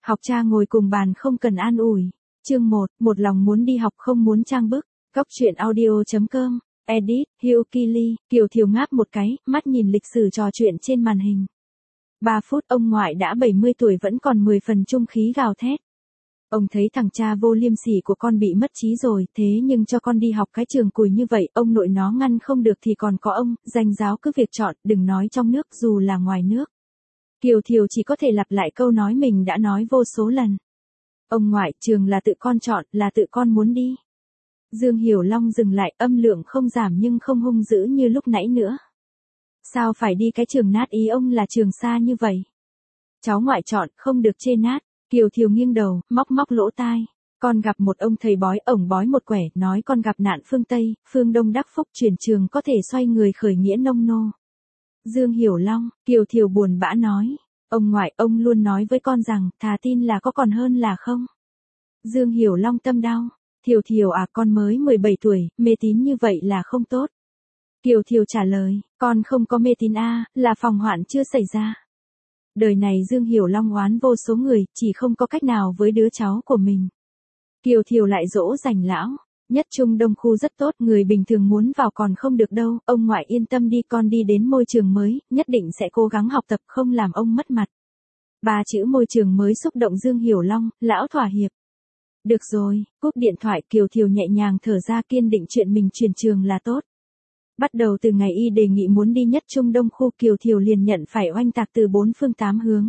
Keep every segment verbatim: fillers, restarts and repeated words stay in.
Học cha ngồi cùng bàn không cần an ủi. Chương một, một lòng muốn đi học không muốn trang bức. Góc truyện audio chấm com. Edit, Hyukili, Kiều Thiều ngáp một cái, mắt nhìn lịch sử trò chuyện trên màn hình. ba phút ông ngoại đã bảy mươi tuổi vẫn còn mười phần trung khí gào thét. Ông thấy thằng cha vô liêm sỉ của con bị mất trí rồi, thế nhưng cho con đi học cái trường cùi như vậy, ông nội nó ngăn không được thì còn có ông, danh giáo cứ việc chọn, đừng nói trong nước dù là ngoài nước. Kiều Thiều chỉ có thể lặp lại câu nói mình đã nói vô số lần. Ông ngoại, trường là tự con chọn, là tự con muốn đi. Dương Hiểu Long dừng lại, âm lượng không giảm nhưng không hung dữ như lúc nãy nữa. Sao phải đi cái trường nát, ý ông là trường xa như vậy? Cháu ngoại chọn, không được chê nát. Kiều Thiều nghiêng đầu, móc móc lỗ tai. Con gặp một ông thầy bói, ổng bói một quẻ, nói con gặp nạn phương Tây, phương Đông đắc phúc, chuyển trường có thể xoay người khởi nghĩa nông nô. Dương Hiểu Long, Kiều Thiều buồn bã nói. Ông ngoại, ông luôn nói với con rằng, thà tin là có còn hơn là không. Dương Hiểu Long tâm đau. Thiều Thiều à, con mới mười bảy tuổi, mê tín như vậy là không tốt. Kiều Thiều trả lời, con không có mê tín a, là phòng hoạn chưa xảy ra. Đời này Dương Hiểu Long oán vô số người, chỉ không có cách nào với đứa cháu của mình. Kiều Thiều lại dỗ dành lão. Nhất Trung Đông khu rất tốt, người bình thường muốn vào còn không được đâu, ông ngoại yên tâm đi, con đi đến môi trường mới, nhất định sẽ cố gắng học tập không làm ông mất mặt. Ba chữ môi trường mới xúc động Dương Hiểu Long, lão thỏa hiệp. Được rồi, cúp điện thoại, Kiều Thiều nhẹ nhàng thở ra, kiên định chuyện mình chuyển trường là tốt. Bắt đầu từ ngày y đề nghị muốn đi Nhất Trung Đông khu, Kiều Thiều liền nhận phải oanh tạc từ bốn phương tám hướng.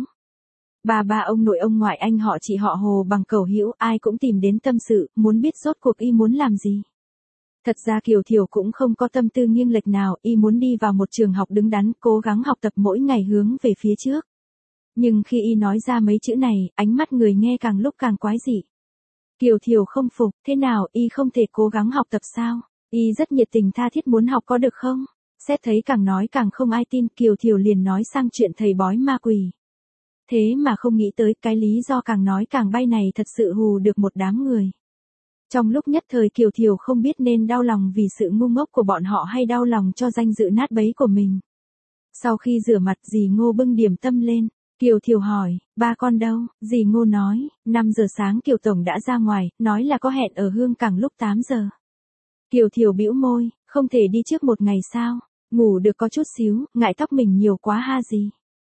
Ba ba ông nội ông ngoại anh họ chị họ Hồ bằng cầu hữu, ai cũng tìm đến tâm sự, muốn biết rốt cuộc y muốn làm gì. Thật ra Kiều Thiều cũng không có tâm tư nghiêng lệch nào, y muốn đi vào một trường học đứng đắn, cố gắng học tập mỗi ngày hướng về phía trước. Nhưng khi y nói ra mấy chữ này, ánh mắt người nghe càng lúc càng quái dị. Kiều Thiều không phục, thế nào, y không thể cố gắng học tập sao? Y rất nhiệt tình tha thiết muốn học có được không? Xét thấy càng nói càng không ai tin, Kiều Thiều liền nói sang chuyện thầy bói ma quỷ. Thế mà không nghĩ tới cái lý do càng nói càng bay này thật sự hù được một đám người. Trong lúc nhất thời Kiều Thiều không biết nên đau lòng vì sự ngu ngốc của bọn họ hay đau lòng cho danh dự nát bấy của mình. Sau khi rửa mặt, dì Ngô bưng điểm tâm lên. Kiều Thiều hỏi, ba con đâu? Dì Ngô nói, năm giờ sáng Kiều Tổng đã ra ngoài, nói là có hẹn ở Hương Cảng lúc tám giờ. Kiều Thiều bĩu môi, không thể đi trước một ngày sao? Ngủ được có chút xíu, ngại tóc mình nhiều quá ha gì?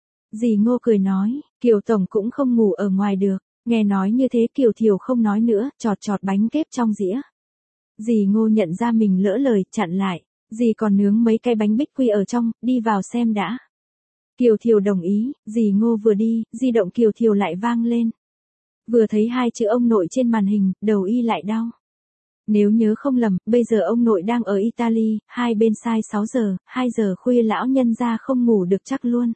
Dì Ngô cười nói, Kiều Tổng cũng không ngủ ở ngoài được. Nghe nói như thế Kiều Thiều không nói nữa, chọt chọt bánh kép trong dĩa. Dì Ngô nhận ra mình lỡ lời, chặn lại. Dì còn nướng mấy cái bánh bích quy ở trong, đi vào xem đã. Kiều Thiều đồng ý, dì Ngô vừa đi, di động Kiều Thiều lại vang lên. Vừa thấy hai chữ ông nội trên màn hình, đầu y lại đau. Nếu nhớ không lầm, bây giờ ông nội đang ở Italy, hai bên sai sáu giờ, hai giờ khuya lão nhân gia không ngủ được chắc luôn.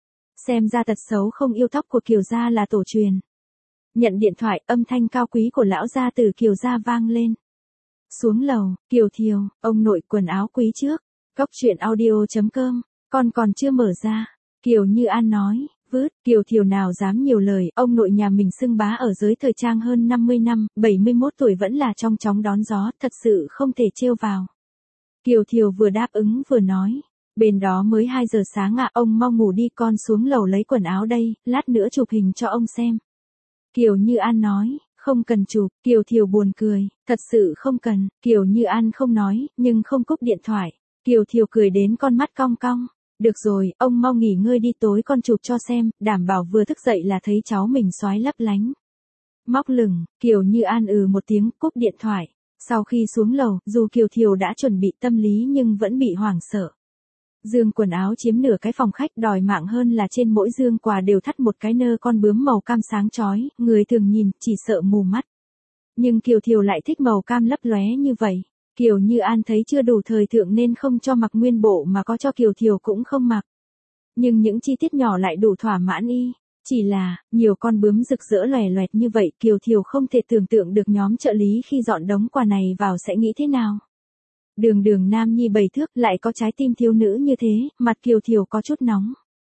Xem ra tật xấu không yêu tóc của Kiều gia là tổ truyền. Nhận điện thoại, âm thanh cao quý của lão gia từ Kiều gia vang lên. Xuống lầu, Kiều Thiều, ông nội quần áo quý trước. Góc truyện audio chấm com, con còn chưa mở ra. Kiều Như An nói, vứt, Kiều Thiều nào dám nhiều lời, ông nội nhà mình xưng bá ở giới thời trang hơn năm mươi năm, bảy mươi mốt tuổi vẫn là trong chóng đón gió, thật sự không thể trêu vào. Kiều Thiều vừa đáp ứng vừa nói, bên đó mới hai giờ sáng ạ, ông mau ngủ đi, con xuống lầu lấy quần áo đây, lát nữa chụp hình cho ông xem. Kiều Như An nói, không cần chụp, Kiều Thiều buồn cười, thật sự không cần, Kiều Như An không nói, nhưng không cúp điện thoại. Kiều Thiều cười đến con mắt cong cong. Được rồi, ông mau nghỉ ngơi đi, tối con chụp cho xem, đảm bảo vừa thức dậy là thấy cháu mình xoái lấp lánh. Móc lửng, Kiều Như An ừ một tiếng, cúp điện thoại. Sau khi xuống lầu, dù Kiều Thiều đã chuẩn bị tâm lý nhưng vẫn bị hoảng sợ. Dương quần áo chiếm nửa cái phòng khách, đòi mạng hơn là trên mỗi dương quà đều thắt một cái nơ con bướm màu cam sáng chói, người thường nhìn, chỉ sợ mù mắt. Nhưng Kiều Thiều lại thích màu cam lấp lóe như vậy. Kiều Như An thấy chưa đủ thời thượng nên không cho mặc nguyên bộ mà có cho Kiều Thiều cũng không mặc. Nhưng những chi tiết nhỏ lại đủ thỏa mãn y. Chỉ là, nhiều con bướm rực rỡ lòe loẹt như vậy, Kiều Thiều không thể tưởng tượng được nhóm trợ lý khi dọn đống quà này vào sẽ nghĩ thế nào. Đường đường nam nhi bảy thước lại có trái tim thiếu nữ như thế, mặt Kiều Thiều có chút nóng.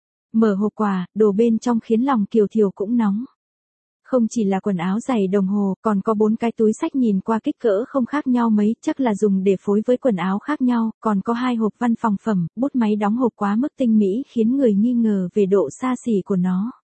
Mở hộp quà, đồ bên trong khiến lòng Kiều Thiều cũng nóng. Không chỉ là quần áo, giày, đồng hồ, còn có bốn cái túi xách nhìn qua kích cỡ không khác nhau mấy, chắc là dùng để phối với quần áo khác nhau, còn có hai hộp văn phòng phẩm, bút máy đóng hộp quá mức tinh mỹ khiến người nghi ngờ về độ xa xỉ của nó.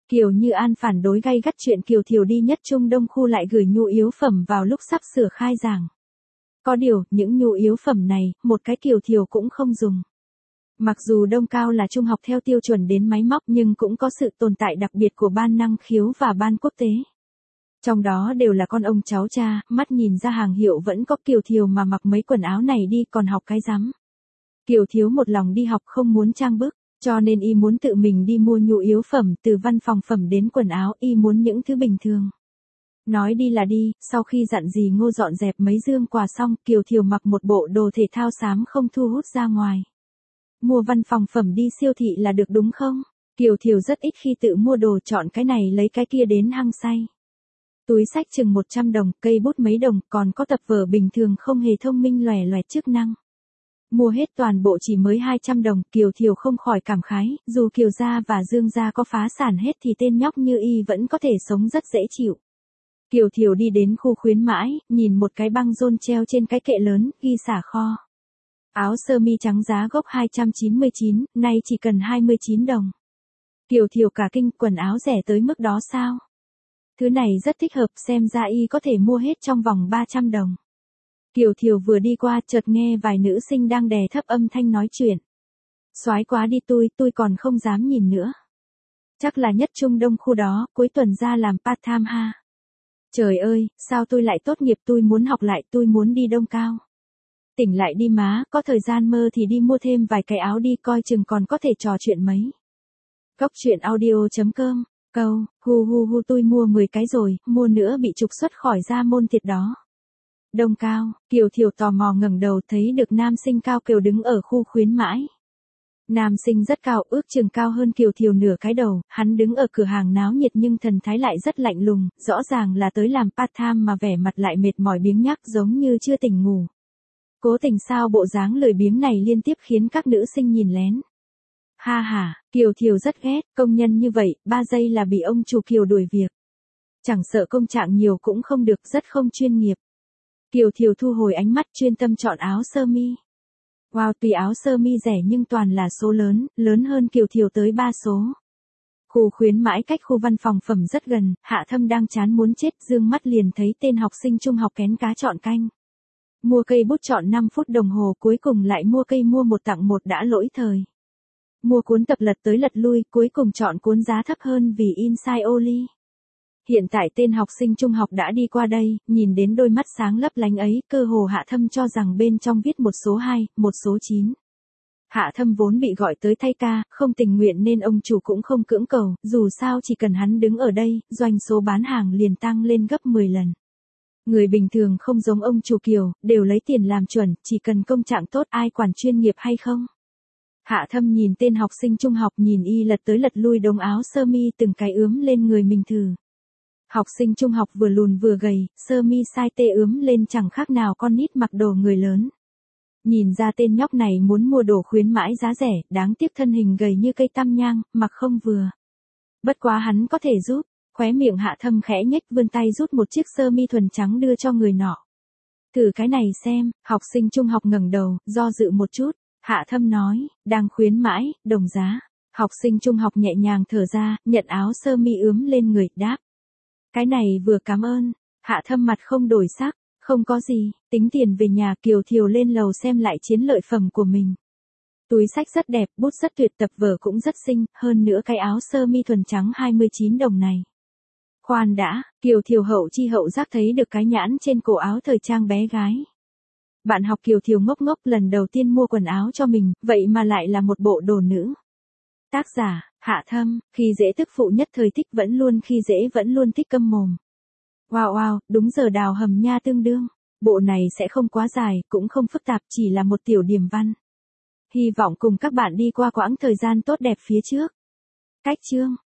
Kiều Như An phản đối gay gắt chuyện Kiều Thiều đi nhất Trung Đông khu lại gửi nhu yếu phẩm vào lúc sắp sửa khai giảng. Có điều, những nhu yếu phẩm này, một cái Kiều Thiều cũng không dùng. Mặc dù Đông Cao là trung học theo tiêu chuẩn đến máy móc nhưng cũng có sự tồn tại đặc biệt của ban năng khiếu và ban quốc tế. Trong đó đều là con ông cháu cha, mắt nhìn ra hàng hiệu vẫn có Kiều Thiều mà mặc mấy quần áo này đi còn học cái rắm. Kiều Thiếu một lòng đi học không muốn trang bức, cho nên y muốn tự mình đi mua nhu yếu phẩm từ văn phòng phẩm đến quần áo, y muốn những thứ bình thường. Nói đi là đi, sau khi dặn dì Ngô dọn dẹp mấy dương quà xong, Kiều Thiều mặc một bộ đồ thể thao xám không thu hút ra ngoài. Mua văn phòng phẩm đi siêu thị là được đúng không? Kiều Thiều rất ít khi tự mua đồ, chọn cái này lấy cái kia đến hăng say. Túi xách chừng một trăm đồng, cây bút mấy đồng, còn có tập vở bình thường không hề thông minh lòe loẹt chức năng. Mua hết toàn bộ chỉ mới hai trăm đồng, Kiều Thiều không khỏi cảm khái, dù Kiều gia và Dương gia có phá sản hết thì tên nhóc như y vẫn có thể sống rất dễ chịu. Kiều Thiều đi đến khu khuyến mãi, nhìn một cái băng rôn treo trên cái kệ lớn, ghi xả kho. Áo sơ mi trắng giá gốc hai trăm chín mươi chín, nay chỉ cần hai mươi chín đồng. Kiều Thiều cả kinh, quần áo rẻ tới mức đó sao? Thứ này rất thích hợp, xem ra y có thể mua hết trong vòng ba trăm đồng. Kiều Thiều vừa đi qua chợt nghe vài nữ sinh đang đè thấp âm thanh nói chuyện. Soái quá đi tôi, tôi còn không dám nhìn nữa. Chắc là nhất Trung Đông khu đó, cuối tuần ra làm part time ha. Trời ơi, sao tôi lại tốt nghiệp, tôi muốn học lại, tôi muốn đi Đông Cao. Tỉnh lại đi má, có thời gian mơ thì đi mua thêm vài cái áo đi, coi chừng còn có thể trò chuyện mấy. Góc truyện audio chấm com, câu, hu hu hu tôi mua mười cái rồi, mua nữa bị trục xuất khỏi gia môn thiệt đó. Đông Cao, Kiều Thiều tò mò ngẩng đầu thấy được nam sinh cao kiều đứng ở khu khuyến mãi. Nam sinh rất cao, ước chừng cao hơn Kiều Thiều nửa cái đầu, hắn đứng ở cửa hàng náo nhiệt nhưng thần thái lại rất lạnh lùng, rõ ràng là tới làm part time mà vẻ mặt lại mệt mỏi biếng nhác giống như chưa tỉnh ngủ. Cố tình sao bộ dáng lười biếng này liên tiếp khiến các nữ sinh nhìn lén. Ha ha, Kiều Thiều rất ghét, công nhân như vậy, ba giây là bị ông chủ Kiều đuổi việc. Chẳng sợ công trạng nhiều cũng không được, rất không chuyên nghiệp. Kiều Thiều thu hồi ánh mắt chuyên tâm chọn áo sơ mi. Wow, tuy áo sơ mi rẻ nhưng toàn là số lớn, lớn hơn Kiều Thiều tới ba số. Khu khuyến mãi cách khu văn phòng phẩm rất gần, Hạ Thâm đang chán muốn chết, dương mắt liền thấy tên học sinh trung học kén cá chọn canh. Mua cây bút chọn năm phút đồng hồ, cuối cùng lại mua cây mua một tặng một đã lỗi thời. Mua cuốn tập lật tới lật lui, cuối cùng chọn cuốn giá thấp hơn vì Inside Only. Hiện tại tên học sinh trung học đã đi qua đây, nhìn đến đôi mắt sáng lấp lánh ấy, cơ hồ Hạ Thâm cho rằng bên trong viết một số hai, một số chín. Hạ Thâm vốn bị gọi tới thay ca, không tình nguyện nên ông chủ cũng không cưỡng cầu, dù sao chỉ cần hắn đứng ở đây, doanh số bán hàng liền tăng lên gấp mười lần. Người bình thường không giống ông chủ Kiều, đều lấy tiền làm chuẩn, chỉ cần công trạng tốt ai quản chuyên nghiệp hay không. Hạ Thâm nhìn tên học sinh trung học, nhìn y lật tới lật lui đống áo sơ mi từng cái ướm lên người mình thử. Học sinh trung học vừa lùn vừa gầy, sơ mi size tê ướm lên chẳng khác nào con nít mặc đồ người lớn. Nhìn ra tên nhóc này muốn mua đồ khuyến mãi giá rẻ, đáng tiếc thân hình gầy như cây tăm nhang, mặc không vừa. Bất quá hắn có thể giúp, khóe miệng Hạ Thâm khẽ nhếch vươn tay rút một chiếc sơ mi thuần trắng đưa cho người nọ. Thử cái này xem, học sinh trung học ngẩng đầu, do dự một chút, Hạ Thâm nói, đang khuyến mãi, đồng giá. Học sinh trung học nhẹ nhàng thở ra, nhận áo sơ mi ướm lên người, đáp. Cái này vừa cảm ơn, Hạ Thâm mặt không đổi sắc, không có gì, tính tiền về nhà. Kiều Thiều lên lầu xem lại chiến lợi phẩm của mình. Túi xách rất đẹp, bút rất tuyệt, tập vở cũng rất xinh, hơn nữa cái áo sơ mi thuần trắng hai mươi chín đồng này. Khoan đã, Kiều Thiều hậu chi hậu giác thấy được cái nhãn trên cổ áo thời trang bé gái. Bạn học Kiều Thiều ngốc ngốc lần đầu tiên mua quần áo cho mình, vậy mà lại là một bộ đồ nữ. Tác giả, Hạ Thâm, khi dễ tức phụ nhất thời thích vẫn luôn khi dễ vẫn luôn thích câm mồm. Wow wow, đúng giờ đào hầm nha tương đương. Bộ này sẽ không quá dài, cũng không phức tạp, chỉ là một tiểu điểm văn. Hy vọng cùng các bạn đi qua quãng thời gian tốt đẹp phía trước. Cách chương